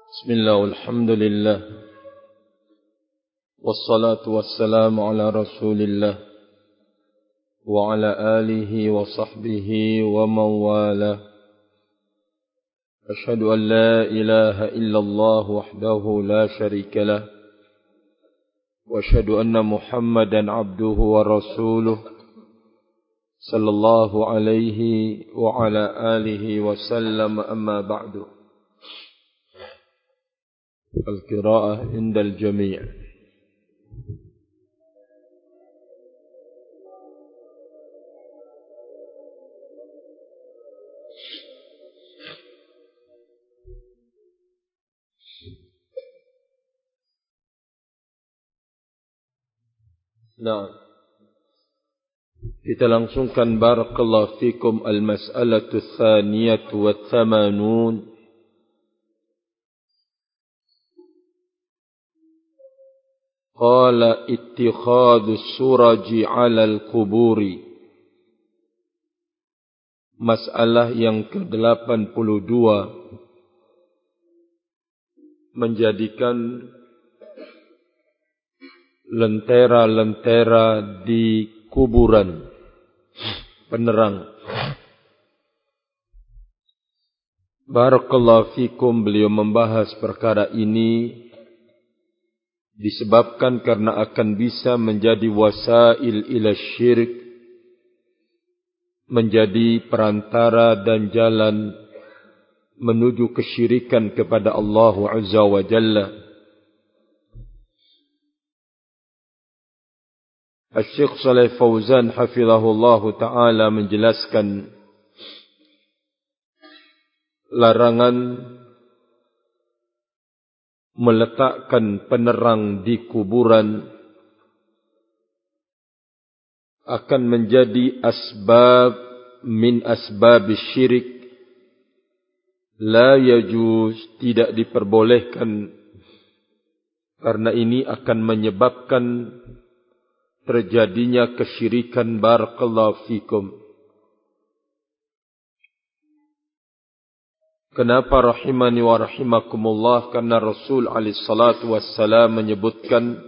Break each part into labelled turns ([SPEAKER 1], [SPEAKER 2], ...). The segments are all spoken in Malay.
[SPEAKER 1] Bismillah, walhamdulillah, wassalatu wassalamu ala rasulillah wa ala alihi wa sahbihi wa mawala. Ashhadu an la ilaha illallah wahdahu la sharika lah wa ashhadu anna Muhammadan abduhu wa rasuluh sallallahu alaihi wa ala alihi wa sallam. Amma ba'du. Al-qira'ah indal jami'. Nah, kita langsungkan barakallahu fikum al-mas'alatu tsaniyatu wa thamanun. Qala ittikhadhu suraji 'ala al-quburi. Masalah yang ke-82, menjadikan lentera-lentera di kuburan penerang. Barakallahu fikum, beliau membahas perkara ini disebabkan karena akan bisa menjadi wasail ila syirik, menjadi perantara dan jalan menuju kesyirikan kepada Allah Azza wa Jalla. Asy-Syaikh Shalih Fauzan hafizahullah ta'ala menjelaskan larangan meletakkan penerang di kuburan akan menjadi asbab min asbab syirik. La yajuz, tidak diperbolehkan, karena ini akan menyebabkan terjadinya kesyirikan. Barakallahu fikum. Kenapa rahimani wa rahimakumullah? Karena Rasul alaihi salatu wassalam menyebutkan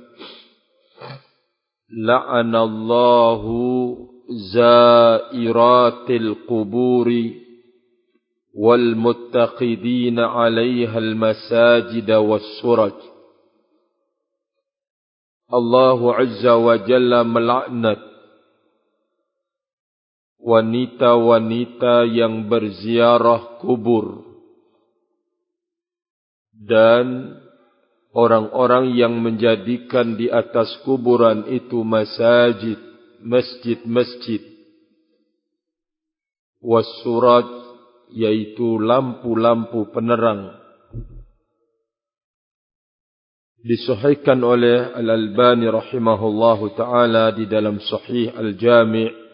[SPEAKER 1] la'anallahu zairatil quburi wal muttaqidina 'alaiha al masajid was suraj. Allah Azza wa Jalla melaknat wanita-wanita yang berziarah kubur dan orang-orang yang menjadikan di atas kuburan itu masajid, masjid-masjid. Wassuraj, yaitu lampu-lampu penerang. Disahihkan oleh Al-Albani rahimahullahu ta'ala di dalam Sahih Al-Jami'.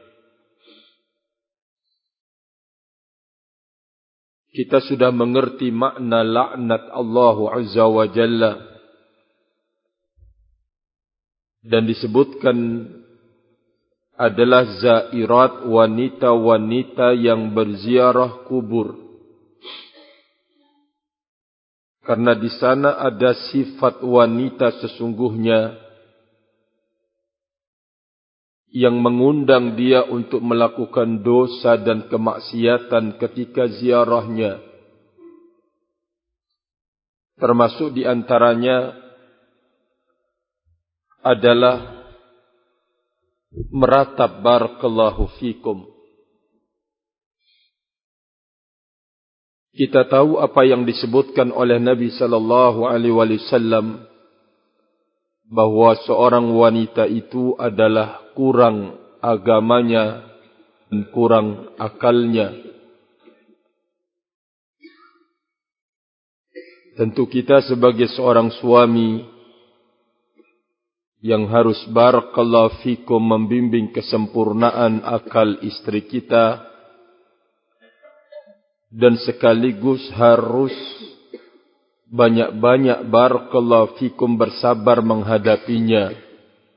[SPEAKER 1] Kita sudah mengerti makna laknat Allah Azza wa Jalla, dan disebutkan adalah zairat, wanita-wanita yang berziarah kubur, karena di sana ada sifat wanita sesungguhnya yang mengundang dia untuk melakukan dosa dan kemaksiatan ketika ziarahnya. Termasuk di antaranya adalah meratap. Barakallahu fikum. Kita tahu apa yang disebutkan oleh Nabi sallallahu alaihi wasallam, bahwa seorang wanita itu adalah kurang agamanya dan kurang akalnya. Tentu kita sebagai seorang suami yang harus barakallahu fikum membimbing kesempurnaan akal istri kita, dan sekaligus harus banyak-banyak barakallahu fikum bersabar menghadapinya.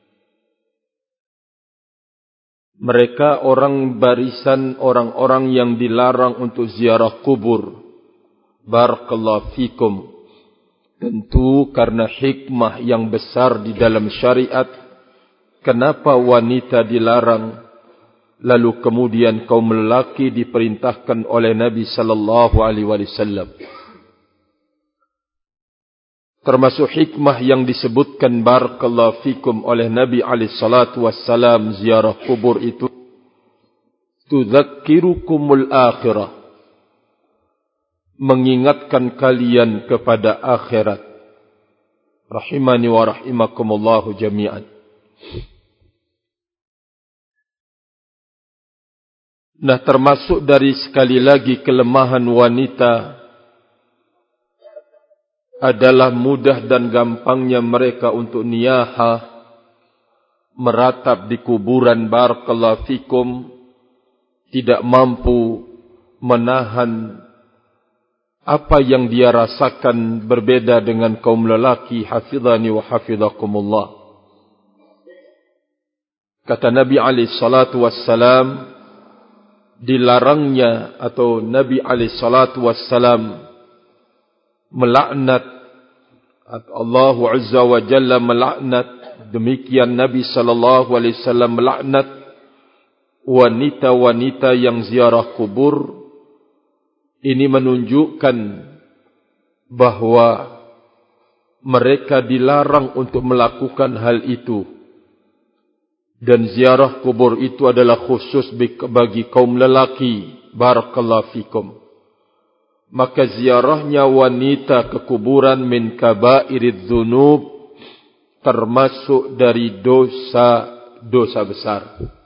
[SPEAKER 1] Mereka orang barisan orang-orang yang dilarang untuk ziarah kubur. Barakallahu fikum. Tentu karena hikmah yang besar di dalam syariat, kenapa wanita dilarang, lalu kemudian kaum lelaki diperintahkan oleh Nabi sallallahu alaihi wasallam. Termasuk hikmah yang disebutkan barakallahu fikum oleh Nabi alaihi salatu wassalam, ziarah kubur itu tudzakkirukumul akhirah, mengingatkan kalian kepada akhirat. Rahimani wa rahimakumullahu jami'an. Nah, termasuk dari sekali lagi kelemahan wanita adalah mudah dan gampangnya mereka untuk niyahah, meratap di kuburan barakallahu fikum, tidak mampu menahan apa yang dia rasakan berbeda dengan kaum lelaki. Hafizani wa hafizakumullah. Kata Nabi alaihi salatu wassalam, dilarangnya atau Nabi alaihi salatu wassalam melaknat, Allah azza wa jalla melaknat, demikian Nabi sallallahu alaihi wasallam melaknat wanita-wanita yang ziarah kubur. Ini menunjukkan bahawa mereka dilarang untuk melakukan hal itu. Dan ziarah kubur itu adalah khusus bagi kaum lelaki. Barakallahu fikum. Maka ziarahnya wanita ke kuburan min kabairidz dzunub, termasuk dari dosa besar.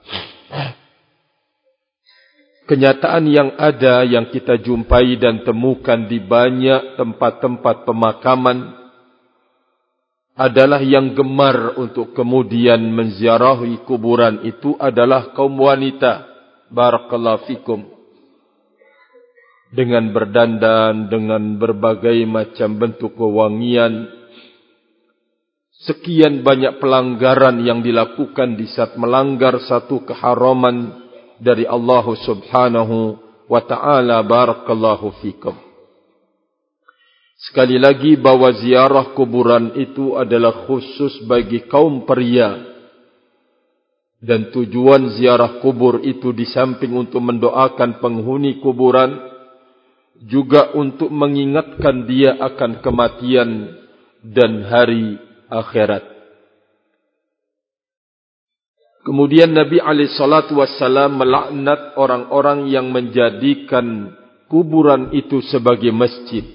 [SPEAKER 1] Kenyataan yang ada, yang kita jumpai dan temukan di banyak tempat-tempat pemakaman adalah yang gemar untuk kemudian menziarahi kuburan itu adalah kaum wanita. Barakallahu fikum. Dengan berdandan, dengan berbagai macam bentuk wewangian. Sekian banyak pelanggaran yang dilakukan di saat melanggar satu keharaman dari Allah subhanahu wa ta'ala. Barakallahu fikum. Sekali lagi bahawa ziarah kuburan itu adalah khusus bagi kaum pria. Dan tujuan ziarah kubur itu di samping untuk mendoakan penghuni kuburan, juga untuk mengingatkan dia akan kematian dan hari akhirat. Kemudian Nabi SAW melaknat orang-orang yang menjadikan kuburan itu sebagai masjid.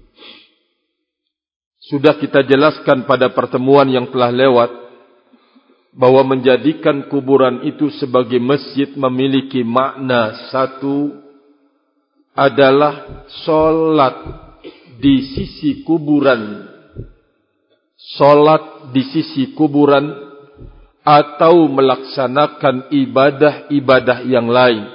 [SPEAKER 1] Sudah kita jelaskan pada pertemuan yang telah lewat, bahawa menjadikan kuburan itu sebagai masjid memiliki makna. Satu adalah solat di sisi kuburan. Solat di sisi kuburan atau melaksanakan ibadah-ibadah yang lain.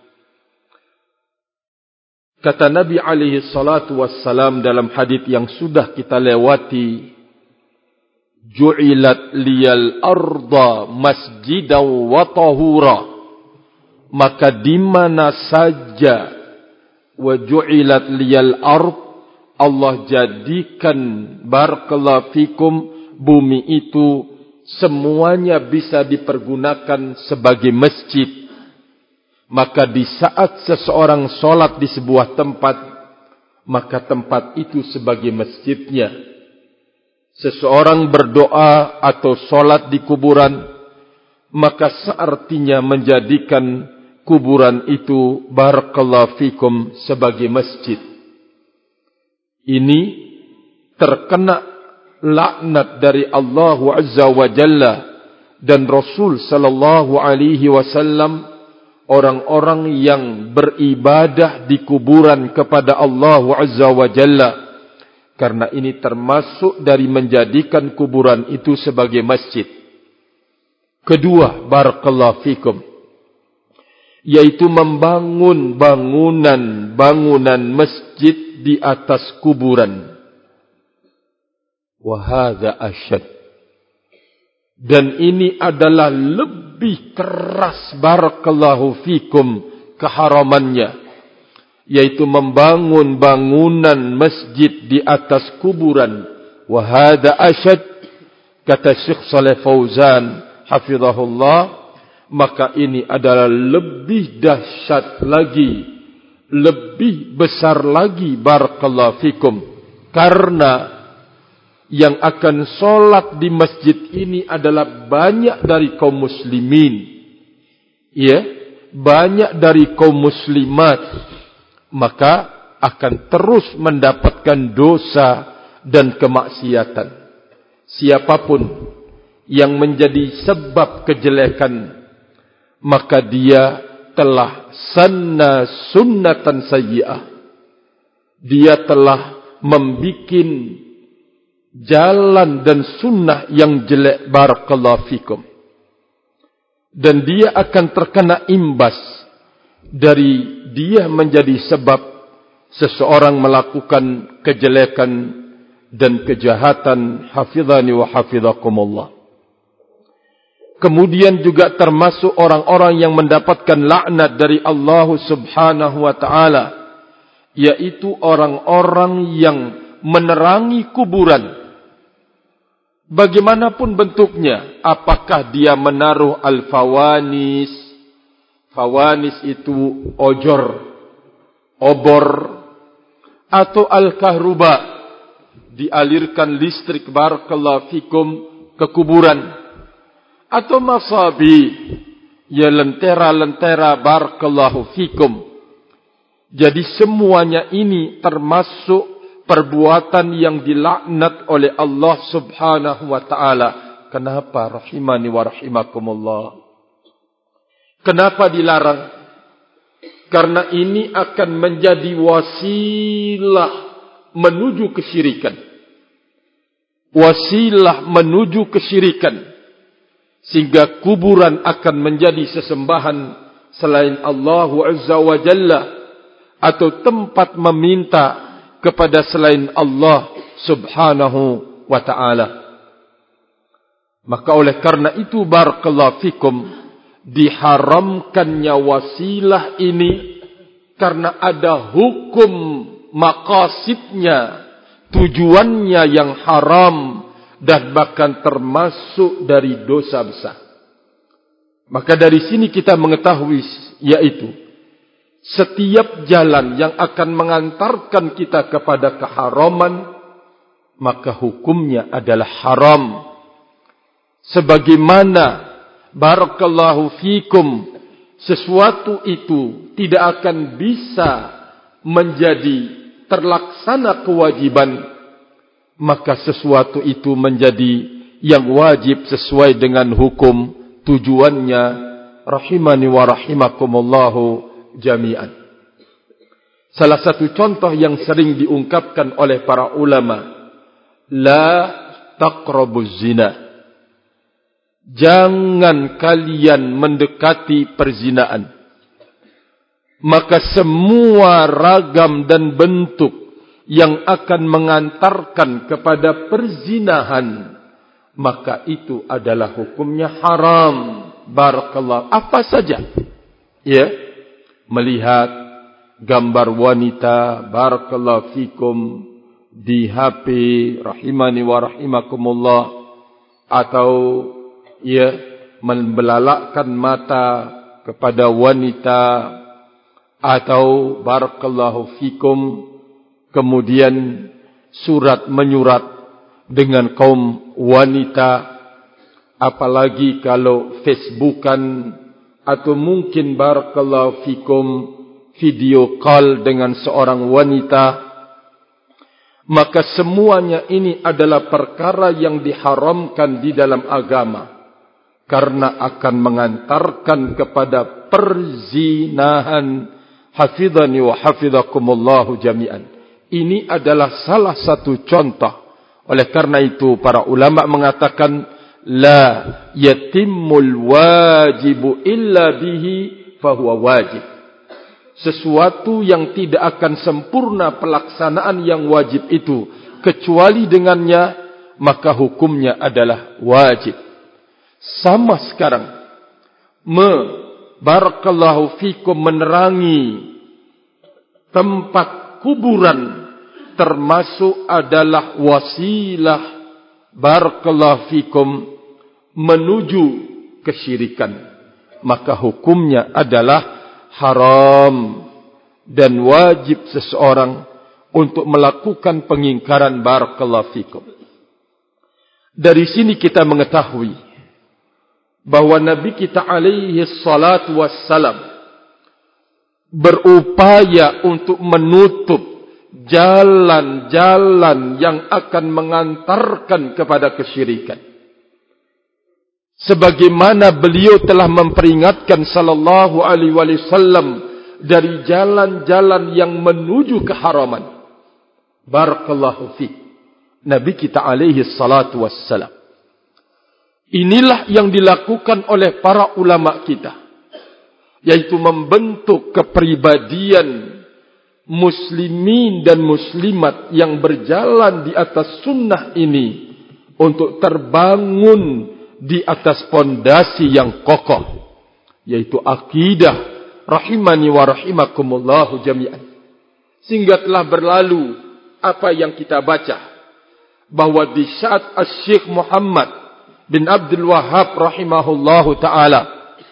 [SPEAKER 1] Kata Nabi alaihi salatu wassalam dalam hadits yang sudah kita lewati, ju'ilat liyal arda masjidan wa tahura. Maka di mana saja wa ju'ilat liyal ard, Allah jadikan barakallahu fikum bumi itu semuanya bisa dipergunakan sebagai masjid. Maka di saat seseorang solat di sebuah tempat, maka tempat itu sebagai masjidnya. Seseorang berdoa atau solat di kuburan, maka seartinya menjadikan kuburan itu barakallahu fikum sebagai masjid. Ini terkena laknat dari Allah Azza wa Jalla dan Rasul sallallahu alaihi wasallam, orang-orang yang beribadah di kuburan kepada Allah Azza wa Jalla. Karena ini termasuk dari menjadikan kuburan itu sebagai masjid. Kedua, barakallahu fikum, yaitu membangun bangunan masjid di atas kuburan. Wahada asyad. Dan ini adalah lebih keras barakallahu fikum keharamannya, yaitu membangun bangunan masjid di atas kuburan wa hadha ashad, kata Syekh Shalih Fauzan hafizahullah, maka ini adalah lebih dahsyat lagi, lebih besar lagi, barakallahu fikum, karena yang akan solat di masjid ini adalah banyak dari kaum muslimin, ya, banyak dari kaum muslimat, maka akan terus mendapatkan dosa dan kemaksiatan. Siapapun yang menjadi sebab kejelekan, maka dia telah sanna sunnatan sayyi'ah. Dia telah membikin jalan dan sunnah yang jelek, barakallahu fikum. Dan dia akan terkena imbas dari dia menjadi sebab seseorang melakukan kejelekan dan kejahatan, hafizani wa hafizakumullah. Kemudian juga termasuk orang-orang yang mendapatkan laknat dari Allah Subhanahu wa taala, yaitu orang-orang yang menerangi kuburan. Bagaimanapun bentuknya, apakah dia menaruh al-fawanis, fawanis itu ojor, obor, atau al-kahruba, dialirkan listrik, barakallahu fikum, ke kuburan, atau masabi, ya lentera-lentera, barakallahu fikum. Jadi semuanya ini termasuk perbuatan yang dilaknat oleh Allah Subhanahu wa taala. Kenapa? Rahimani wa rahimakumullah. Kenapa dilarang? Karena ini akan menjadi wasilah menuju kesyirikan. Wasilah menuju kesyirikan. Sehingga kuburan akan menjadi sesembahan selain Allah Azza wa Jalla, atau tempat meminta kepada selain Allah Subhanahu wa ta'ala. Maka oleh karena itu, barakallahu fikum, diharamkannya wasilah ini karena ada hukum maqasidnya, tujuannya yang haram dan bahkan termasuk dari dosa besar. Maka dari sini kita mengetahui, yaitu setiap jalan yang akan mengantarkan kita kepada keharaman, maka hukumnya adalah haram. Sebagaimana, barakallahu fikum, sesuatu itu tidak akan bisa menjadi terlaksana kewajiban, maka sesuatu itu menjadi yang wajib sesuai dengan hukum tujuannya, rahimani wa rahimakumullahu jami'an. Salah satu contoh yang sering diungkapkan oleh para ulama, la taqrabuz zina. Jangan kalian mendekati perzinaan. Maka semua ragam dan bentuk yang akan mengantarkan kepada perzinahan, maka itu adalah hukumnya haram. Barakallah. Apa saja, ya, melihat gambar wanita, barakallahu fikum, di HP, rahimani wa rahimakumullah, atau ya, membelalakkan mata kepada wanita, atau barakallahu fikum, kemudian surat menyurat dengan kaum wanita, apalagi kalau Facebookan, atau mungkin barakallahu fikum video call dengan seorang wanita, maka semuanya ini adalah perkara yang diharamkan di dalam agama, karena akan mengantarkan kepada perzinahan. Hafidhani wa hafidhakumullahu jami'an. Ini adalah salah satu contoh. Oleh karena itu para ulama mengatakan, la yatimmul wajibu illa bihi fahuwa wajib. Sesuatu yang tidak akan sempurna pelaksanaan yang wajib itu kecuali dengannya, maka hukumnya adalah wajib. Sama sekarang, barakallahu fikum, menerangi tempat kuburan termasuk adalah wasilah barakallahu fikum menuju kesyirikan, maka hukumnya adalah haram dan wajib seseorang untuk melakukan pengingkaran barakallahu fikum. Dari sini kita mengetahui bahwa Nabi kita alaihi salatu wassalam berupaya untuk menutup jalan-jalan yang akan mengantarkan kepada kesyirikan. Sebagaimana beliau telah memperingatkan sallallahu alaihi wasallam dari jalan-jalan yang menuju keharaman. Barakallahu fiik. Nabi kita alaihi salatu wassalam. Inilah yang dilakukan oleh para ulama kita, yaitu membentuk kepribadian muslimin dan muslimat yang berjalan di atas sunnah ini untuk terbangun di atas pondasi yang kokoh, yaitu akidah rahimani wa rahimakumullahu jami'an. Sehingga telah berlalu apa yang kita baca, bahwa di saat Syekh Muhammad bin Abdul Wahhab rahimahullahu ta'ala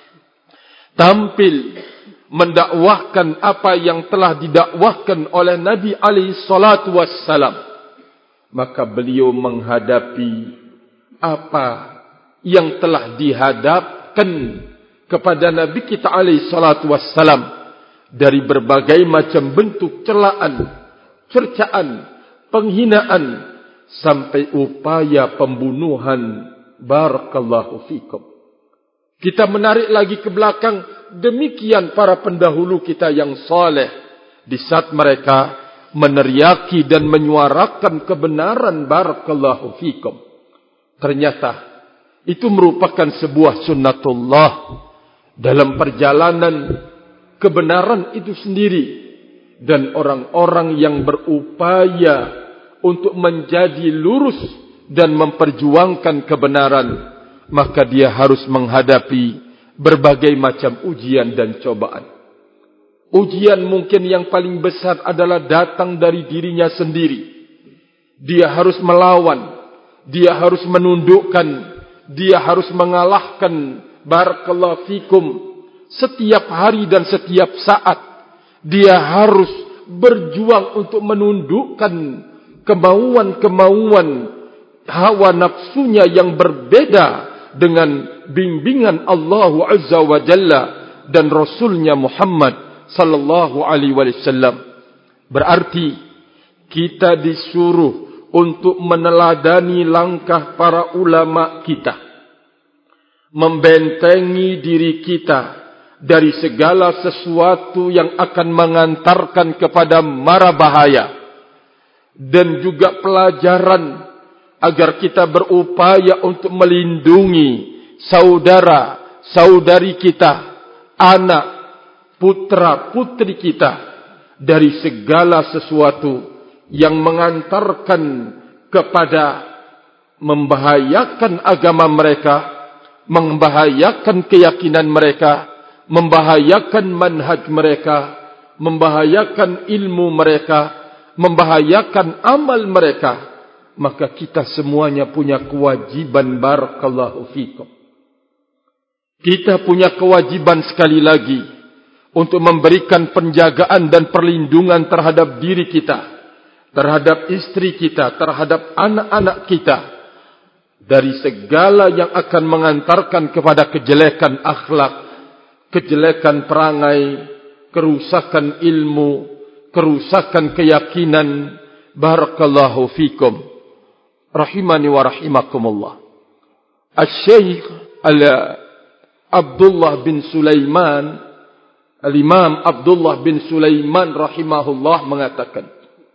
[SPEAKER 1] tampil mendakwahkan apa yang telah didakwahkan oleh Nabi alaihi salatu wassalam, maka beliau menghadapi apa yang telah dihadapkan kepada Nabi kita alaihi salatu wassalam dari berbagai macam bentuk celaan, cercaan, penghinaan, sampai upaya pembunuhan. Barakallahu fikum. Kita menarik lagi ke belakang, demikian para pendahulu kita yang saleh, di saat mereka meneriaki dan menyuarakan kebenaran. Barakallahu fikum. Ternyata itu merupakan sebuah sunnatullah dalam perjalanan kebenaran itu sendiri, dan orang-orang yang berupaya untuk menjadi lurus dan memperjuangkan kebenaran, maka dia harus menghadapi berbagai macam ujian dan cobaan. Ujian mungkin yang paling besar adalah datang dari dirinya sendiri. Dia harus melawan, dia harus menundukkan, dia harus mengalahkan. Barakallahu fikum. Setiap hari dan setiap saat dia harus berjuang untuk menundukkan kemauan-kemauan hawa nafsunya yang berbeda dengan bimbingan Allah Azza wa Jalla dan Rasulnya Muhammad sallallahu alaihi wasallam. Berarti kita disuruh untuk meneladani langkah para ulama kita, membentengi diri kita dari segala sesuatu yang akan mengantarkan kepada mara bahaya, dan juga pelajaran agar kita berupaya untuk melindungi saudara-saudari kita, anak, putra-putri kita dari segala sesuatu yang mengantarkan kepada membahayakan agama mereka, membahayakan keyakinan mereka, membahayakan manhaj mereka, membahayakan ilmu mereka, membahayakan amal mereka. Maka kita semuanya punya kewajiban. Barakallahu fikum. Kita punya kewajiban sekali lagi untuk memberikan penjagaan dan perlindungan terhadap diri kita, terhadap istri kita, terhadap anak-anak kita, dari segala yang akan mengantarkan kepada kejelekan akhlak, kejelekan perangai, kerusakan ilmu, kerusakan keyakinan. Barakallahu fikum. Rahimani wa rahimakumullah. Al-Syeikh Abdullah bin Sulaiman, Al-Imam Abdullah bin Sulaiman rahimahullah mengatakan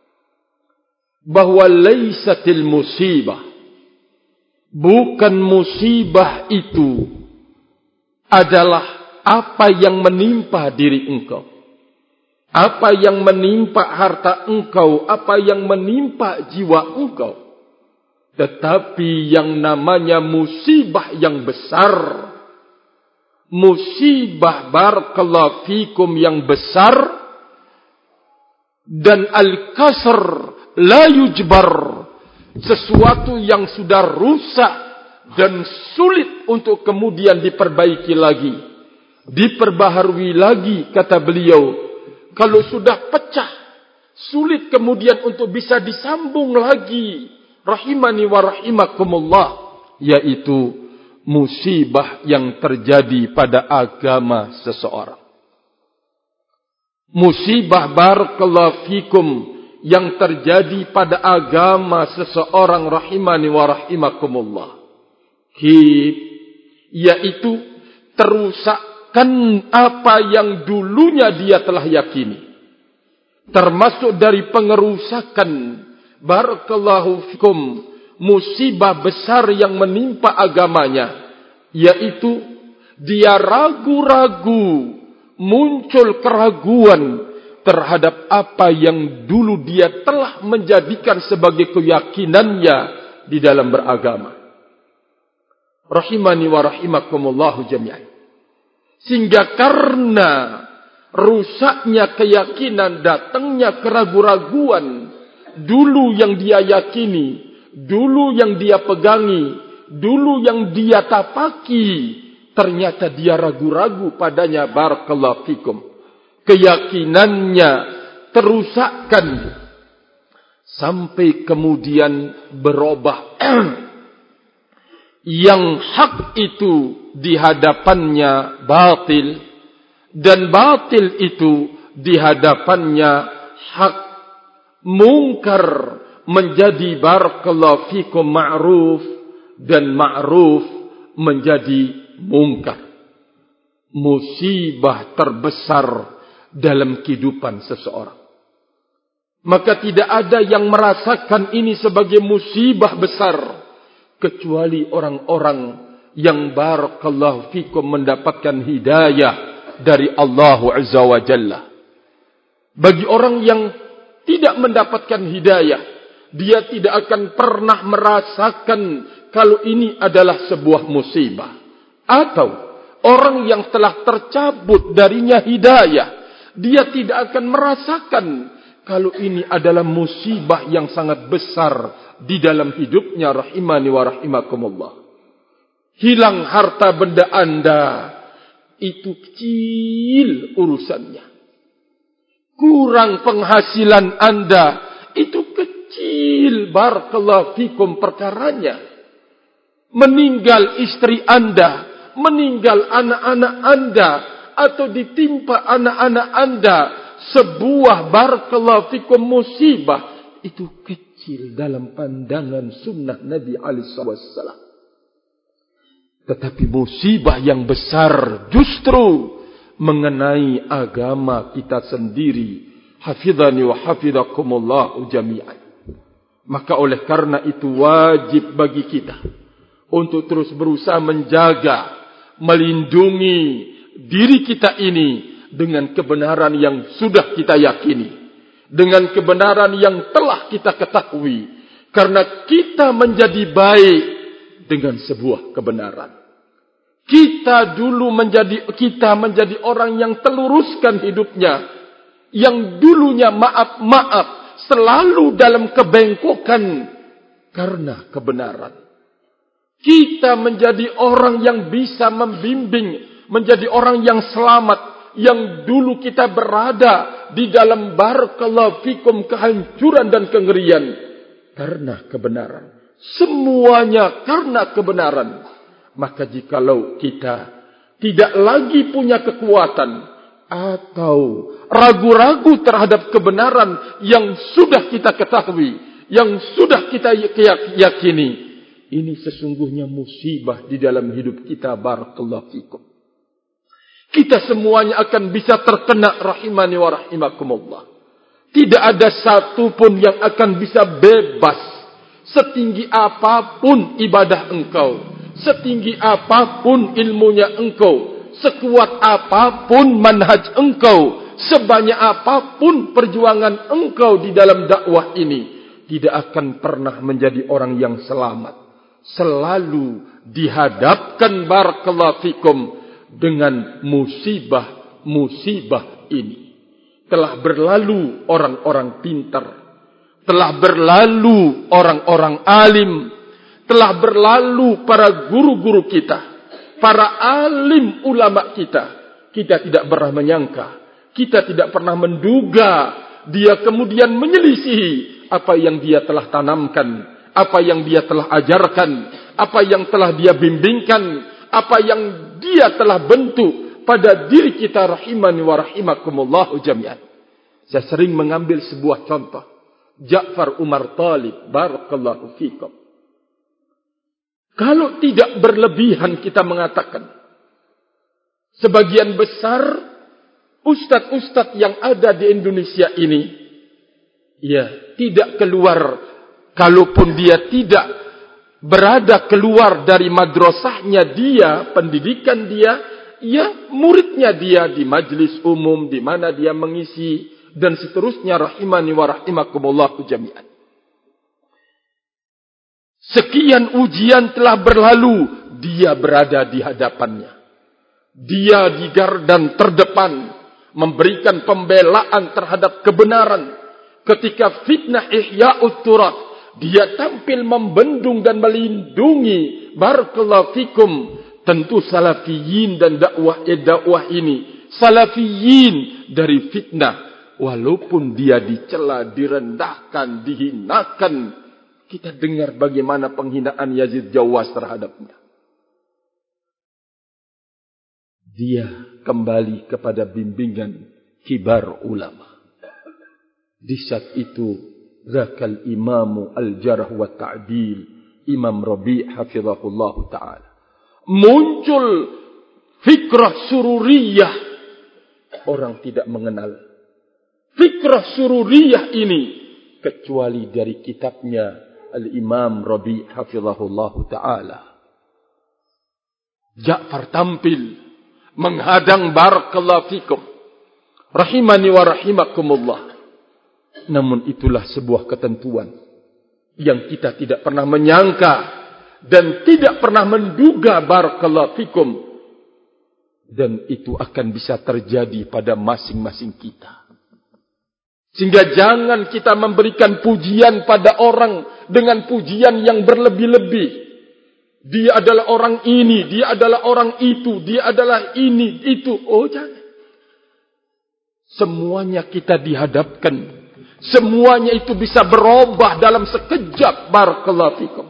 [SPEAKER 1] bahwa laisatil musibah, bukan musibah itu adalah apa yang menimpa diri engkau, apa yang menimpa harta engkau, apa yang menimpa jiwa engkau. Tetapi yang namanya musibah yang besar, musibah barakallahu fikum yang besar, dan al-kasr la yujbar, sesuatu yang sudah rusak dan sulit untuk kemudian diperbaiki lagi, diperbaharui lagi, kata beliau. Kalau sudah pecah, sulit kemudian untuk bisa disambung lagi. Rahimani wa rahimakumullah, yaitu musibah yang terjadi pada agama seseorang. Musibah barakallahu fikum yang terjadi pada agama seseorang, rahimani wa rahimakumullah, yaitu terusakkan apa yang dulunya dia telah yakini. Termasuk dari pengerusakan barakallahu fikum musibah besar yang menimpa agamanya, yaitu dia ragu-ragu, muncul keraguan terhadap apa yang dulu dia telah menjadikan sebagai keyakinannya di dalam beragama. Rahimani wa rahimakumullahu jami'an. Sehingga karena rusaknya keyakinan, datangnya keraguan-raguan, dulu yang dia yakini, dulu yang dia pegangi, dulu yang dia tapaki, ternyata dia ragu-ragu padanya, barakallahu fikum. Keyakinannya terusakkan sampai kemudian berubah. Yang hak itu di hadapannya batil, dan batil itu di hadapannya hak. Mungkar menjadi barakallahu fikum ma'ruf, dan ma'ruf menjadi mungkar. Musibah terbesar dalam kehidupan seseorang. Maka tidak ada yang merasakan ini sebagai musibah besar kecuali orang-orang yang barakallahu fikum mendapatkan hidayah dari Allah Azza wa Jalla. Bagi orang yang tidak mendapatkan hidayah, dia tidak akan pernah merasakan kalau ini adalah sebuah musibah. Atau orang yang telah tercabut darinya hidayah, dia tidak akan merasakan kalau ini adalah musibah yang sangat besar di dalam hidupnya, rahimani wa rahimakumullah. Hilang harta benda Anda, itu kecil urusannya. Kurang penghasilan Anda, itu kecil barakallahu fikum perkaranya. Meninggal istri Anda, meninggal anak-anak Anda, atau ditimpa anak-anak Anda sebuah barakallahu fikum musibah, itu kecil dalam pandangan sunnah Nabi alaihi wasallam. Tetapi musibah yang besar justru mengenai agama kita sendiri. Hafidhani wa hafidhakumullah jami'an. Maka oleh karena itu wajib bagi kita untuk terus berusaha menjaga, melindungi diri kita ini dengan kebenaran yang sudah kita yakini, dengan kebenaran yang telah kita ketahui, karena kita menjadi baik dengan sebuah kebenaran. Kita menjadi orang yang teluruskan hidupnya, yang dulunya maaf-maaf, selalu dalam kebengkokan karena kebenaran. Kita menjadi orang yang bisa membimbing, menjadi orang yang selamat, yang dulu kita berada di dalam barakallahu fikum kehancuran dan kengerian karena kebenaran. Semuanya karena kebenaran. Maka jikalau kita tidak lagi punya kekuatan atau ragu-ragu terhadap kebenaran yang sudah kita ketahui, yang sudah kita yakini, ini sesungguhnya musibah di dalam hidup kita, barakallahu fikum. Kita semuanya akan bisa terkena, rahimani wa rahimakumullah. Tidak ada satu pun yang akan bisa bebas. Setinggi apapun ibadah engkau, setinggi apapun ilmunya engkau, sekuat apapun manhaj engkau, sebanyak apapun perjuangan engkau di dalam dakwah ini, tidak akan pernah menjadi orang yang selamat. Selalu dihadapkan barakallahu fikum dengan musibah-musibah ini. Telah berlalu orang-orang pintar, telah berlalu orang-orang alim, telah berlalu para guru-guru kita, para alim ulama kita. Kita tidak pernah menyangka, kita tidak pernah menduga dia kemudian menyelisihi apa yang dia telah tanamkan, apa yang dia telah ajarkan, apa yang telah dia bimbingkan, apa yang dia telah bentuk pada diri kita, rahimani wa rahimakumullahu jami'an. Saya sering mengambil sebuah contoh. Ja'far Umar Talib, barakallahu fikum. Kalau tidak berlebihan kita mengatakan, sebagian besar ustadz-ustadz yang ada di Indonesia ini, ya, tidak keluar, kalaupun dia tidak berada keluar dari madrasahnya dia, pendidikan dia, ya, muridnya dia di majlis umum, di mana dia mengisi, dan seterusnya, rahimani wa rahimakumullahu jami'an. Sekian ujian telah berlalu, dia berada di hadapannya. Dia di gardan terdepan, memberikan pembelaan terhadap kebenaran. Ketika fitnah ihya'ut turath, dia tampil membendung dan melindungi, barakallahu fikum, tentu salafiyin dan dakwah ini, salafiyin dari fitnah, walaupun dia dicela, direndahkan, dihinakan. Kita dengar bagaimana penghinaan Yazid Jawas terhadapnya. Dia kembali kepada bimbingan kibar ulama. Di saat itu, zakal imamu al-jarh wa ta'dil, Imam Rabi' hafizahullah ta'ala. Muncul fikrah sururiyah. Orang tidak mengenal fikrah sururiyah ini kecuali dari kitabnya Al-Imam Rabi' hafizahullah ta'ala. Ja'far tampil menghadang, barakallahu fikum, rahimani wa rahimakumullah. Namun itulah sebuah ketentuan yang kita tidak pernah menyangka dan tidak pernah menduga, barakallahu fikum, dan itu akan bisa terjadi pada masing-masing kita. Sehingga jangan kita memberikan pujian pada orang dengan pujian yang berlebih-lebih. Dia adalah orang ini, dia adalah orang itu, dia adalah ini, itu. Oh, jangan. Semuanya kita dihadapkan. Semuanya itu bisa berubah dalam sekejap, barakallahu fikum.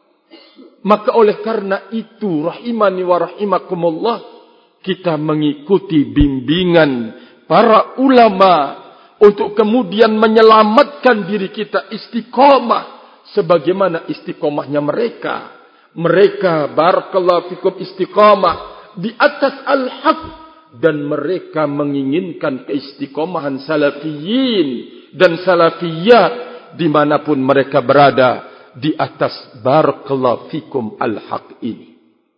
[SPEAKER 1] Maka oleh karena itu, rahimani wa rahimakumullah, kita mengikuti bimbingan para ulama untuk kemudian menyelamatkan diri kita istiqomah sebagaimana istiqomahnya mereka. Mereka, barakallahu fikum, istiqamah di atas al-haq, dan mereka menginginkan keistiqomahan salafiyin dan salafiyat dimanapun mereka berada di atas, barakallahu fikum, al-haq ini.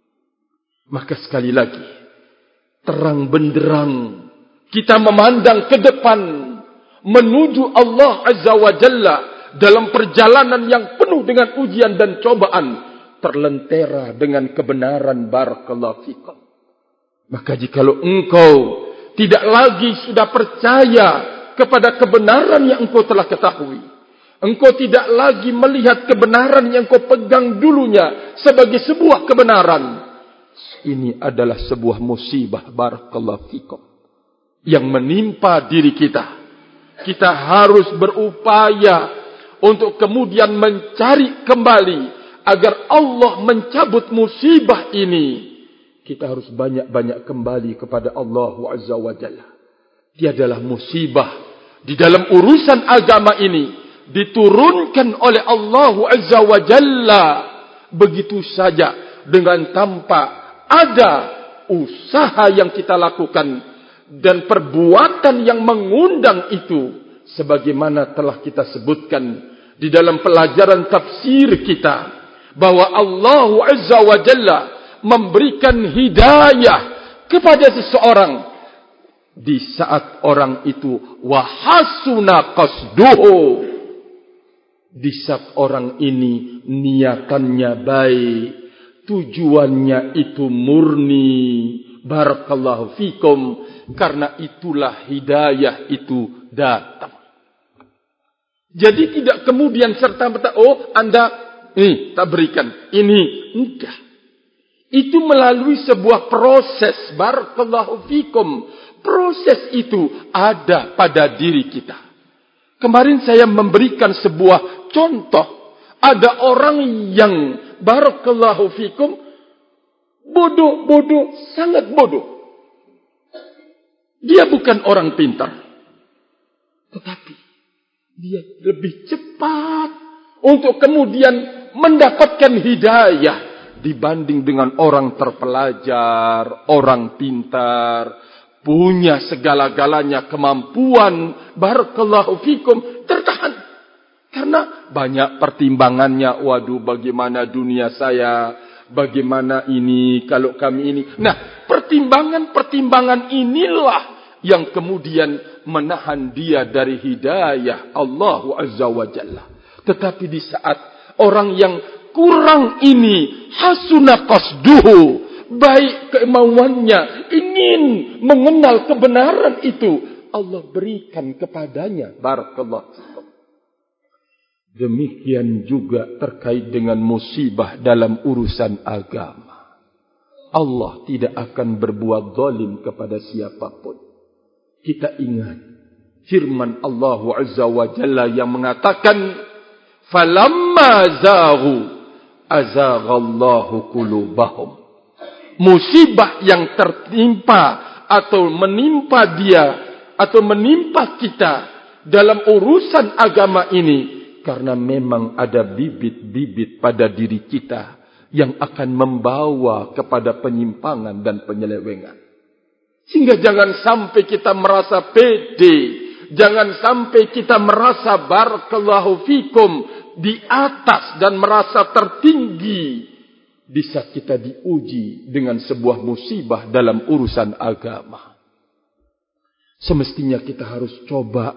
[SPEAKER 1] Maka sekali lagi, terang benderang kita memandang ke depan menuju Allah Azza wa Jalla dalam perjalanan yang penuh dengan ujian dan cobaan, terlentera dengan kebenaran, barakallahu fikum. Maka jikalau engkau tidak lagi sudah percaya kepada kebenaran yang engkau telah ketahui, engkau tidak lagi melihat kebenaran yang engkau pegang dulunya sebagai sebuah kebenaran, ini adalah sebuah musibah, barakallahu fikum, yang menimpa diri kita. Kita harus berupaya untuk kemudian mencari kembali agar Allah mencabut musibah ini. Kita harus banyak-banyak kembali kepada Allah Azza wa Jalla. Tiadalah musibah di dalam urusan agama ini diturunkan oleh Allah Azza wa Jalla begitu saja dengan tanpa ada usaha yang kita lakukan dan perbuatan yang mengundang itu, sebagaimana telah kita sebutkan di dalam pelajaran tafsir kita, bahwa Allah Azza wa Jalla memberikan hidayah kepada seseorang di saat orang itu wahasuna qasduhu, di saat orang ini niatannya baik, tujuannya itu murni, barakallahu fikum, karena itulah hidayah itu datang. Jadi tidak kemudian serta-merta, oh Anda tak berikan ini. Enggak. Itu melalui sebuah proses. Barakallahu fikum. Proses itu ada pada diri kita. Kemarin saya memberikan sebuah contoh. Ada orang yang barakallahu fikum bodoh, sangat bodoh. Dia bukan orang pintar. Tetapi dia lebih cepat untuk kemudian mendapatkan hidayah dibanding dengan orang terpelajar, orang pintar, punya segala-galanya kemampuan, barakallahu fikum, tertahan. Karena banyak pertimbangannya, waduh bagaimana dunia saya, bagaimana ini, kalau kami ini. Nah, pertimbangan-pertimbangan inilah yang kemudian menahan dia dari hidayah Allah Azza wa Jalla. Tetapi di saat orang yang kurang ini, hasuna qasduhu, baik kemauannya, ingin mengenal kebenaran itu, Allah berikan kepadanya. Barakallahu. Demikian juga terkait dengan musibah dalam urusan agama. Allah tidak akan berbuat zalim kepada siapapun. Kita ingat firman Allah Azza wa Jalla yang mengatakan, "Falamma zaghu azaghallahu qulubahum." Musibah yang tertimpa atau menimpa dia atau menimpa kita dalam urusan agama ini, karena memang ada bibit-bibit pada diri kita yang akan membawa kepada penyimpangan dan penyelewengan. Sehingga jangan sampai kita merasa pede, jangan sampai kita merasa barakallahu fikum di atas dan merasa tertinggi di saat kita diuji dengan sebuah musibah dalam urusan agama. Semestinya kita harus coba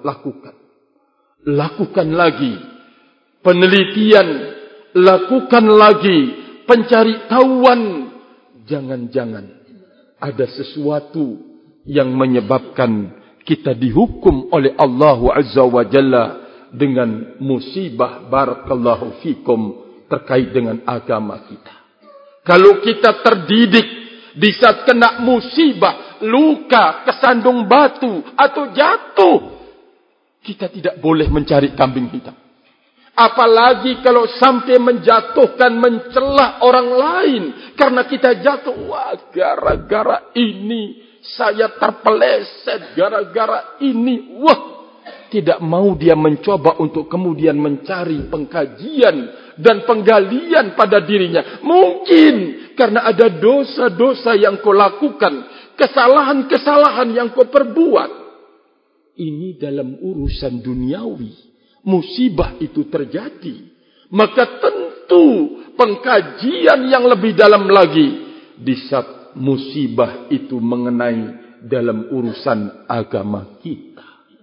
[SPEAKER 1] lakukan lagi penelitian, lakukan lagi pencarian. Jangan-jangan ada sesuatu yang menyebabkan kita dihukum oleh Allah Azza wa Jalla dengan musibah barakallahu fikum terkait dengan agama kita. Kalau kita terdidik di saat kena musibah, luka, kesandung batu atau jatuh, kita tidak boleh mencari kambing hitam. Apalagi kalau sampai menjatuhkan, mencela orang lain karena kita jatuh. Wah, gara-gara ini saya terpeleset, gara-gara ini. Wah, tidak mau dia mencoba untuk kemudian mencari pengkajian dan penggalian pada dirinya. Mungkin karena ada dosa-dosa yang kau lakukan, kesalahan-kesalahan yang kau perbuat. Ini dalam urusan duniawi. Musibah itu terjadi, maka tentu pengkajian yang lebih dalam lagi di saat musibah itu mengenai dalam urusan agama kita.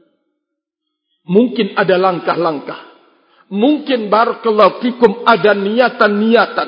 [SPEAKER 1] Mungkin ada langkah-langkah, mungkin barakallahu fikum ada niatan-niatan,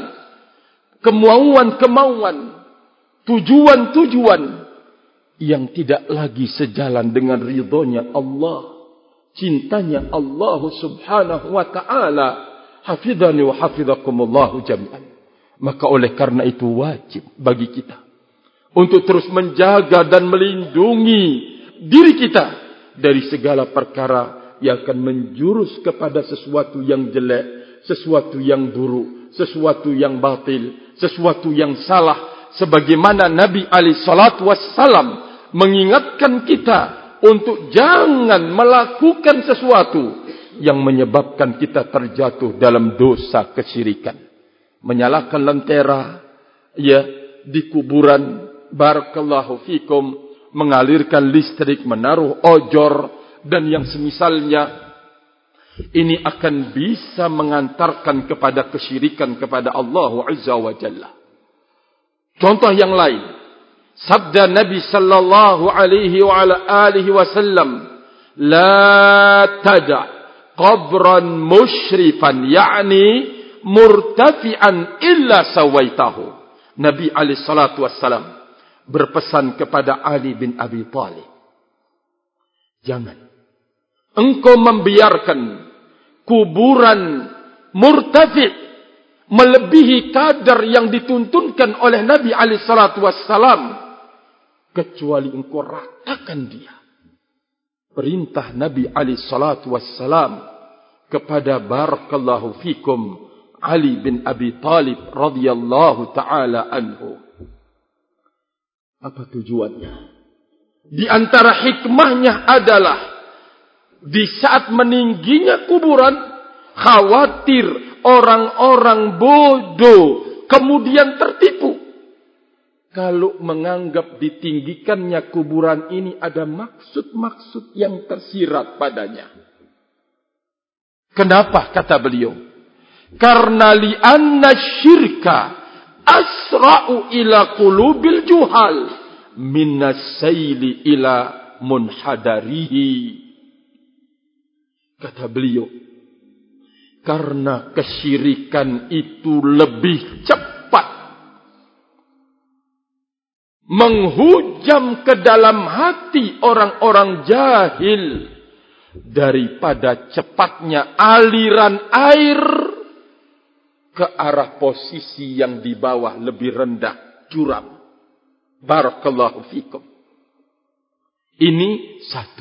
[SPEAKER 1] kemauan-kemauan, tujuan-tujuan yang tidak lagi sejalan dengan ridhonya Allah, cintanya Allah subhanahu wa ta'ala. Hafidhani wa hafidhakumullahu jami'an. Maka oleh karena itu wajib bagi kita untuk terus menjaga dan melindungi diri kita dari segala perkara yang akan menjurus kepada sesuatu yang jelek, sesuatu yang buruk, sesuatu yang batil, sesuatu yang salah. Sebagaimana Nabi alaihi salatu wassalam mengingatkan kita untuk jangan melakukan sesuatu yang menyebabkan kita terjatuh dalam dosa kesyirikan. Menyalakan lentera di kuburan, barakallahu fikum, mengalirkan listrik, menaruh ojor dan yang semisalnya. Ini akan bisa mengantarkan kepada kesyirikan kepada Allah Azza wa Jalla. Contoh yang lain, sabda Nabi sallallahu alaihi wa ala alihi wasallam, la tada' qabran musyrifan, yakni murtafi'an illa sawaitahu. Nabi alaihi salatu wassalam berpesan kepada Ali bin Abi Thalib, jangan engkau membiarkan kuburan murtafi' melebihi kadar yang dituntunkan oleh Nabi alaihi salatu wassalam, kecuali engkau ratakan dia. Perintah Nabi alaihi salatu wassalam kepada barakallahu fikum Ali bin Abi Talib radhiyallahu taala anhu. Apa tujuannya? Di antara hikmahnya adalah di saat meningginya kuburan, khawatir orang-orang bodoh kemudian tertipu. Kalau menganggap ditinggikannya kuburan ini ada maksud-maksud yang tersirat padanya. Kenapa kata beliau? Karena li'anna syirka asra'u ila qulubil juhal minas sayli ila munhadarihi. Kata beliau, karena kesyirikan itu lebih cepat menghujam ke dalam hati orang-orang jahil daripada cepatnya aliran air ke arah posisi yang di bawah lebih rendah, curam. Barakallahu fikum. Ini satu.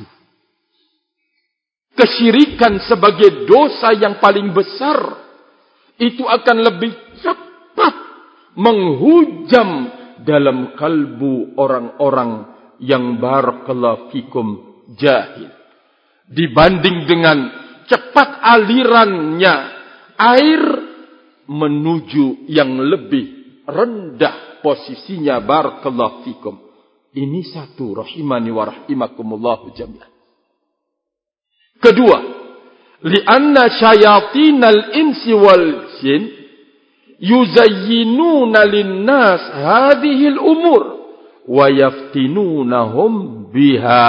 [SPEAKER 1] Kesyirikan sebagai dosa yang paling besar itu akan lebih cepat menghujam dalam kalbu orang-orang yang barakallahu fikum jahil, dibanding dengan cepat alirannya air menuju yang lebih rendah posisinya. Barakallahu fikum. Ini satu, rahimani wa rahimakumullahu jami'an. Kedua, li'anna syayatinal insi wal jin yuzayyinuna linnas hadhil umur wa yaftinunahum biha.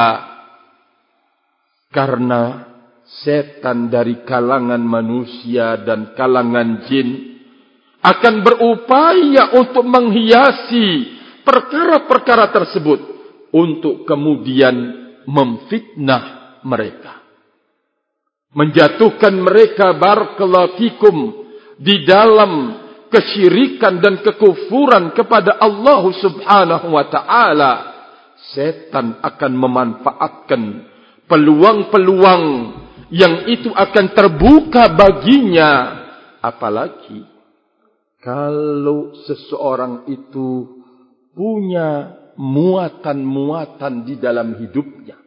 [SPEAKER 1] Karena setan dari kalangan manusia dan kalangan jin akan berupaya untuk menghiasi perkara-perkara tersebut untuk kemudian memfitnah mereka, menjatuhkan mereka barakallahu fikum di dalam kesyirikan dan kekufuran kepada Allah Subhanahu wa taala. Setan akan memanfaatkan peluang-peluang yang itu akan terbuka baginya, apalagi kalau seseorang itu punya muatan-muatan di dalam hidupnya,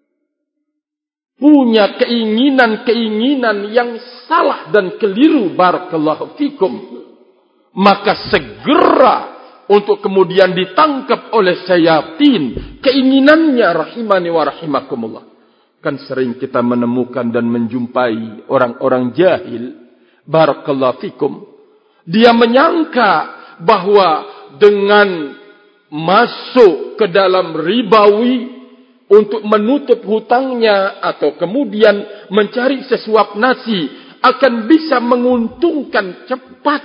[SPEAKER 1] punya keinginan-keinginan yang salah dan keliru, barakallahu fikum, maka segera untuk kemudian ditangkap oleh syayatin keinginannya, rahimani wa rahimakumullah. Kan sering kita menemukan dan menjumpai orang-orang jahil, barakallahu fikum, dia menyangka bahwa dengan masuk ke dalam ribawi untuk menutup hutangnya atau kemudian mencari sesuap nasi akan bisa menguntungkan cepat.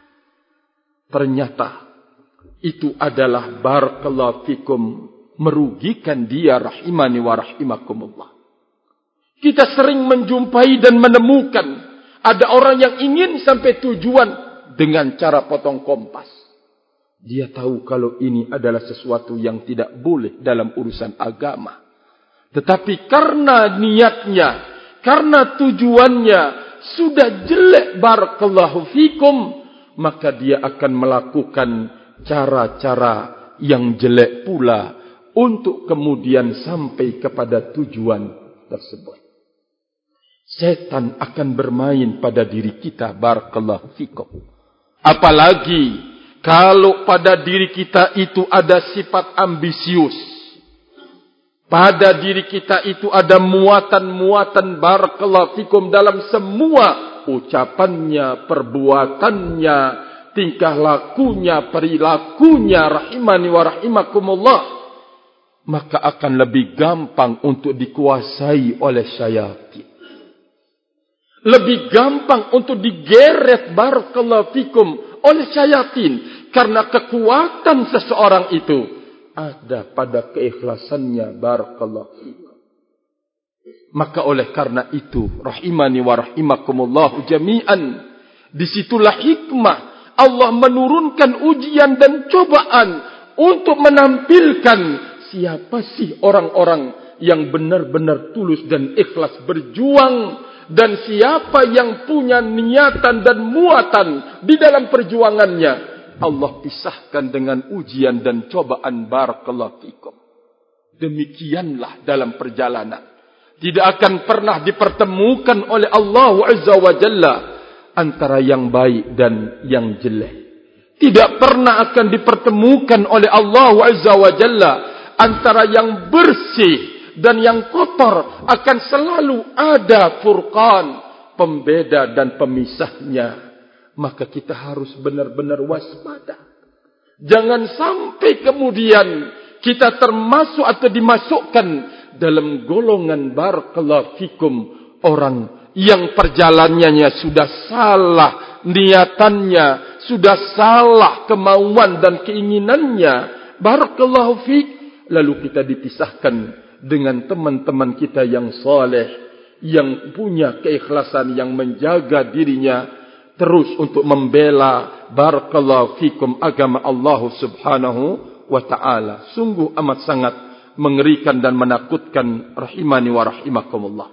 [SPEAKER 1] Ternyata itu adalah barakallahu fikum merugikan dia, rahimani wa rahimakumullah. Kita sering menjumpai dan menemukan ada orang yang ingin sampai tujuan dengan cara potong kompas. Dia tahu kalau ini adalah sesuatu yang tidak boleh dalam urusan agama. Tetapi karena niatnya, karena tujuannya sudah jelek, barakallahu fikum, maka dia akan melakukan cara-cara yang jelek pula untuk kemudian sampai kepada tujuan tersebut. Setan akan bermain pada diri kita, barakallahu fikum. Apalagi kalau pada diri kita itu ada sifat ambisius, pada diri kita itu ada muatan-muatan, barakallahu fikum, dalam semua ucapannya, perbuatannya, tingkah lakunya, perilakunya, rahimani wa rahimakumullah, maka akan lebih gampang untuk dikuasai oleh syayatin. Lebih gampang untuk digeret, barakallahu fikum, oleh syayatin. Karena kekuatan seseorang itu ada pada keikhlasannya, barakallahu fikum. Maka oleh karena itu, rahimani wa rahimakumullahu jami'an, disitulah hikmah Allah menurunkan ujian dan cobaan untuk menampilkan siapa sih orang-orang yang benar-benar tulus dan ikhlas berjuang, dan siapa yang punya niatan dan muatan di dalam perjuangannya. Allah pisahkan dengan ujian dan cobaan. Barakallahu fikum. Demikianlah dalam perjalanan. Tidak akan pernah dipertemukan oleh Allah Azza wa Jalla antara yang baik dan yang jelek. Tidak pernah akan dipertemukan oleh Allah Azza wa Jalla antara yang bersih dan yang kotor. Akan selalu ada furqan, pembeda dan pemisahnya. Maka kita harus benar-benar waspada. Jangan sampai kemudian kita termasuk atau dimasukkan dalam golongan barakallahu fikum orang yang perjalanannya sudah salah niatannya, sudah salah kemauan dan keinginannya. Barakallahu fik. Lalu kita dipisahkan dengan teman-teman kita yang saleh, yang punya keikhlasan, yang menjaga dirinya terus untuk membela barakallahu fikum agama Allah Subhanahu wa ta'ala. Sungguh amat sangat mengerikan dan menakutkan, rahimani wa rahimakumullah.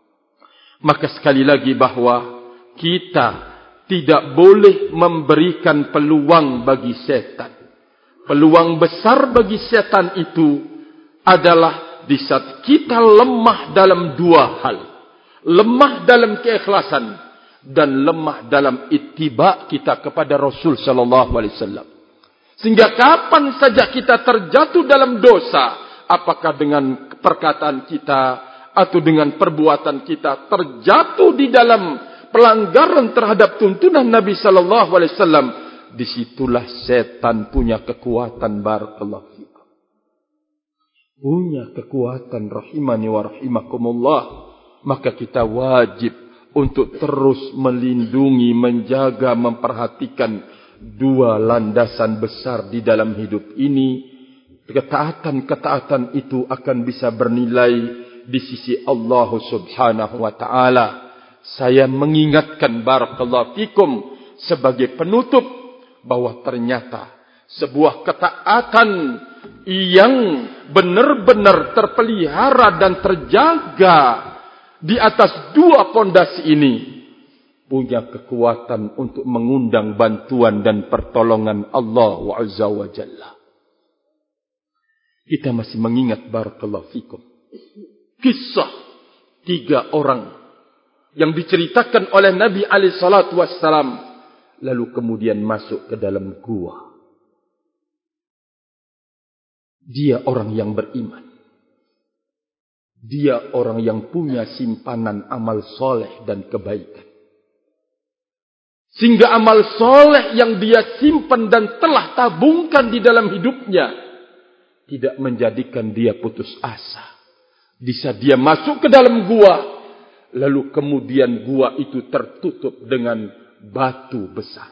[SPEAKER 1] Maka sekali lagi bahwa kita tidak boleh memberikan peluang bagi setan. Peluang besar bagi setan itu adalah di saat kita lemah dalam dua hal. Lemah dalam keikhlasan dan lemah dalam ittiba kita kepada Rasul sallallahu alaihi wasallam. Sehingga kapan saja kita terjatuh dalam dosa, apakah dengan perkataan kita atau dengan perbuatan kita terjatuh di dalam pelanggaran terhadap tuntunan Nabi sallallahu alaihi wasallam, disitulah setan punya kekuatan. Barakallahu fikum. Punya kekuatan, rahimani wa rahimakumullah. Maka kita wajib untuk terus melindungi, menjaga, memperhatikan dua landasan besar di dalam hidup ini. Ketaatan-ketaatan itu akan bisa bernilai di sisi Allah Subhanahu wa ta'ala. Saya mengingatkan barakallahu fikum sebagai penutup bahwa ternyata sebuah ketaatan yang benar-benar terpelihara dan terjaga di atas dua pondasi ini punya kekuatan untuk mengundang bantuan dan pertolongan Allah Azza wa Jalla. Kita masih mengingat barakallahu fikum kisah 3 orang yang diceritakan oleh Nabi alaihi salatu wassalam, lalu kemudian masuk ke dalam gua. Dia orang yang beriman. Dia orang yang punya simpanan amal soleh dan kebaikan. Sehingga amal soleh yang dia simpan dan telah tabungkan di dalam hidupnya tidak menjadikan dia putus asa. Bisa dia masuk ke dalam gua, lalu kemudian gua itu tertutup dengan batu besar.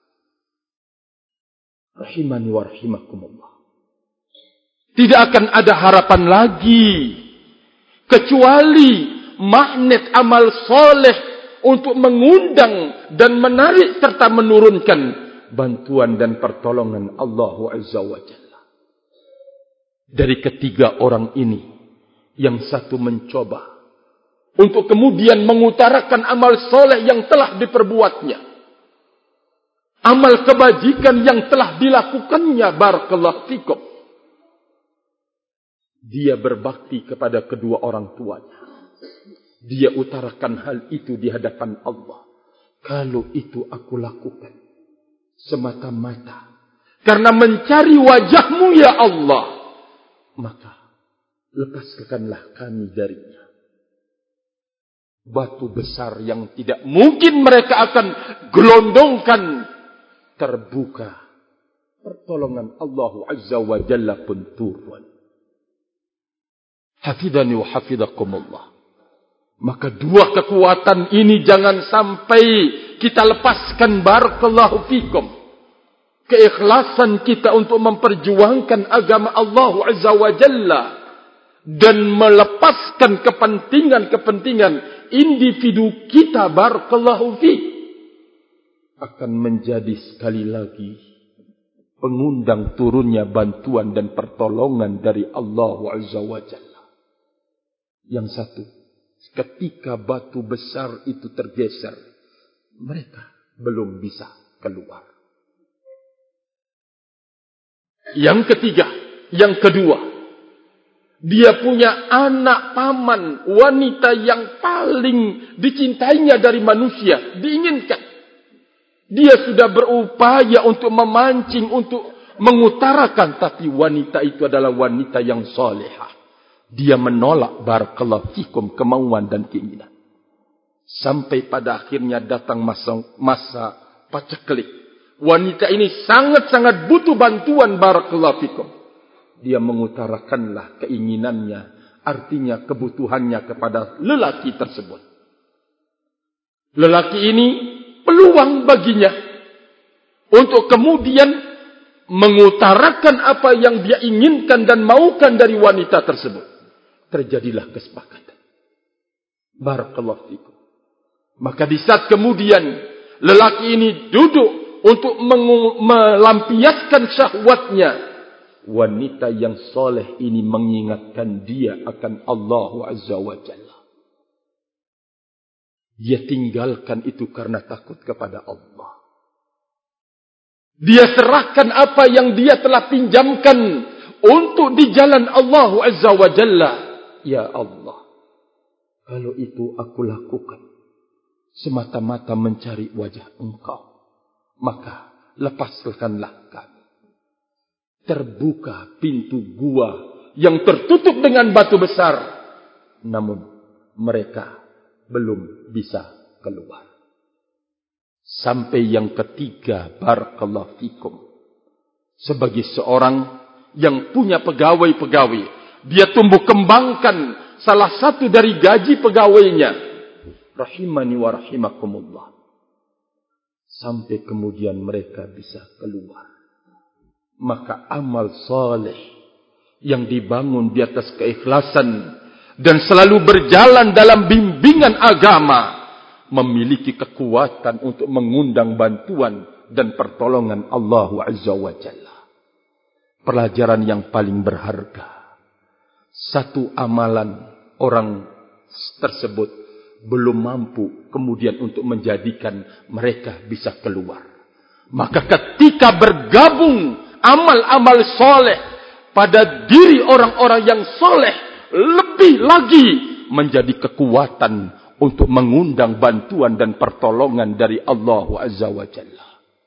[SPEAKER 1] Rahimani wa rahimakumullah. Tidak akan ada harapan lagi kecuali magnet amal soleh untuk mengundang dan menarik serta menurunkan bantuan dan pertolongan Allah Azza wa Jalla. Dari ketiga orang ini, yang satu mencoba untuk kemudian mengutarakan amal soleh yang telah diperbuatnya, amal kebajikan yang telah dilakukannya, barakallahu fikum. Dia berbakti kepada kedua orang tuanya. Dia utarakan hal itu di hadapan Allah. Kalau itu aku lakukan semata-mata karena mencari wajah-Mu ya Allah, maka lepaskanlah kami darinya. Batu besar yang tidak mungkin mereka akan gelondongkan terbuka. Pertolongan Allah Azza wa Jalla pun turun. Hafidhani wa hafidhakumullah. Maka dua kekuatan ini jangan sampai kita lepaskan, barakallahu fikum. Keikhlasan kita untuk memperjuangkan agama Allah Azza wa Jalla dan melepaskan kepentingan-kepentingan individu kita, barakallahu fi, akan menjadi sekali lagi pengundang turunnya bantuan dan pertolongan dari Allah Azza wa Jalla. Yang satu, ketika batu besar itu tergeser, mereka belum bisa keluar. Yang ketiga, yang kedua, dia punya anak paman, wanita yang paling dicintainya dari manusia, diinginkan. Dia sudah berupaya untuk memancing, untuk mengutarakan, tapi wanita itu adalah wanita yang salihah. Dia menolak, barakallahu fikum, kemauan dan keinginan. Sampai pada akhirnya datang masa paceklik. Wanita ini sangat-sangat butuh bantuan, barakallahu fikum. Dia mengutarakanlah keinginannya, artinya kebutuhannya kepada lelaki tersebut. Lelaki ini peluang baginya untuk kemudian mengutarakan apa yang dia inginkan dan maukan dari wanita tersebut. Terjadilah kesepakatan. Barakallahu fikum. Maka di saat kemudian lelaki ini duduk untuk melampiaskan syahwatnya, wanita yang soleh ini mengingatkan dia akan Allah Azza wa Jalla. Dia tinggalkan itu karena takut kepada Allah. Dia serahkan apa yang dia telah pinjamkan untuk di jalan Allah Azza wa Jalla. Ya Allah, kalau itu aku lakukan semata-mata mencari wajah Engkau, maka lepaskanlah kami. Terbuka pintu gua yang tertutup dengan batu besar, namun mereka belum bisa keluar. Sampai yang ketiga, barakallahu fikum, sebagai seorang yang punya pegawai-pegawai, dia tumbuh kembangkan salah satu dari gaji pegawainya, rahimani wa rahimakumullah, sampai kemudian mereka bisa keluar. Maka amal saleh yang dibangun di atas keikhlasan dan selalu berjalan dalam bimbingan agama memiliki kekuatan untuk mengundang bantuan dan pertolongan Allah Azza wa Jalla. Pelajaran yang paling berharga, satu amalan orang tersebut belum mampu kemudian untuk menjadikan mereka bisa keluar. Maka ketika bergabung amal-amal soleh pada diri orang-orang yang soleh, lebih lagi menjadi kekuatan untuk mengundang bantuan dan pertolongan dari Allah Azza wa Jalla.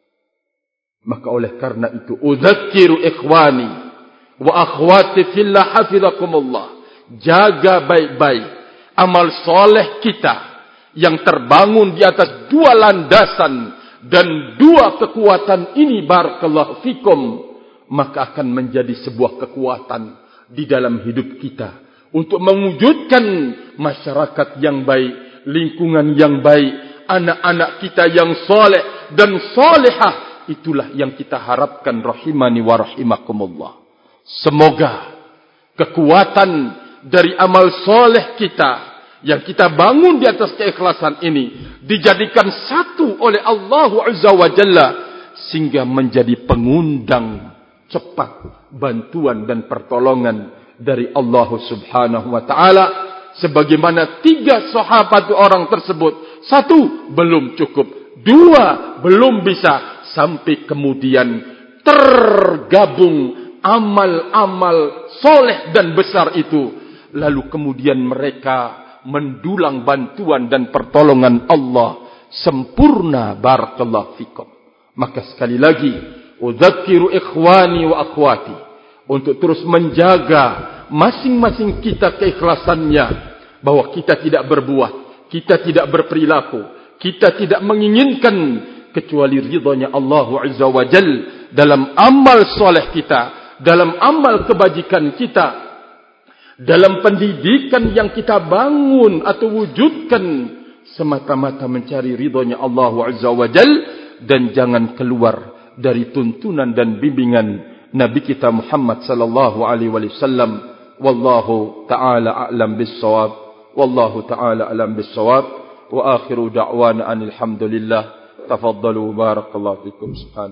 [SPEAKER 1] Maka oleh karena itu, udzakiru ikhwani wa akhwati fillah hafizakumullah, jaga baik-baik amal soleh kita yang terbangun di atas dua landasan dan dua kekuatan ini, barakallahu fikum, maka akan menjadi sebuah kekuatan di dalam hidup kita untuk mewujudkan masyarakat yang baik, lingkungan yang baik, anak-anak kita yang soleh dan solehah. Itulah yang kita harapkan, rahimani wa rahimakumullah. Semoga kekuatan dari amal soleh kita yang kita bangun di atas keikhlasan ini dijadikan satu oleh Allah Azza wa Jalla, sehingga menjadi pengundang cepat bantuan dan pertolongan dari Allah Subhanahu wa ta'ala. Sebagaimana 3 sahabat orang tersebut, 1 belum cukup, 2 belum bisa, sampai kemudian tergabung amal-amal soleh dan besar itu. Lalu kemudian mereka mendulang bantuan dan pertolongan Allah sempurna, barakallahu fikum. Maka sekali lagi, udzakiru ikhwani wa akhwati, untuk terus menjaga masing-masing kita keikhlasannya, bahwa kita tidak berbuat, kita tidak berperilaku, kita tidak menginginkan kecuali ridhanya Allah Azza wa Jal dalam amal soleh kita, dalam amal kebajikan kita, dalam pendidikan yang kita bangun atau wujudkan, semata-mata mencari ridhanya Allah Azza wa Jal, dan jangan keluar dari tuntunan dan bimbingan Nabi kita Muhammad sallallahu alaihi wasallam. wallahu ta'ala a'lam bis-shawab. Wallahu ta'ala a'lam bis-shawab. Wa akhiru da'wana anil hamdulillah. Tafaddalu barakallahu fikum. Subhan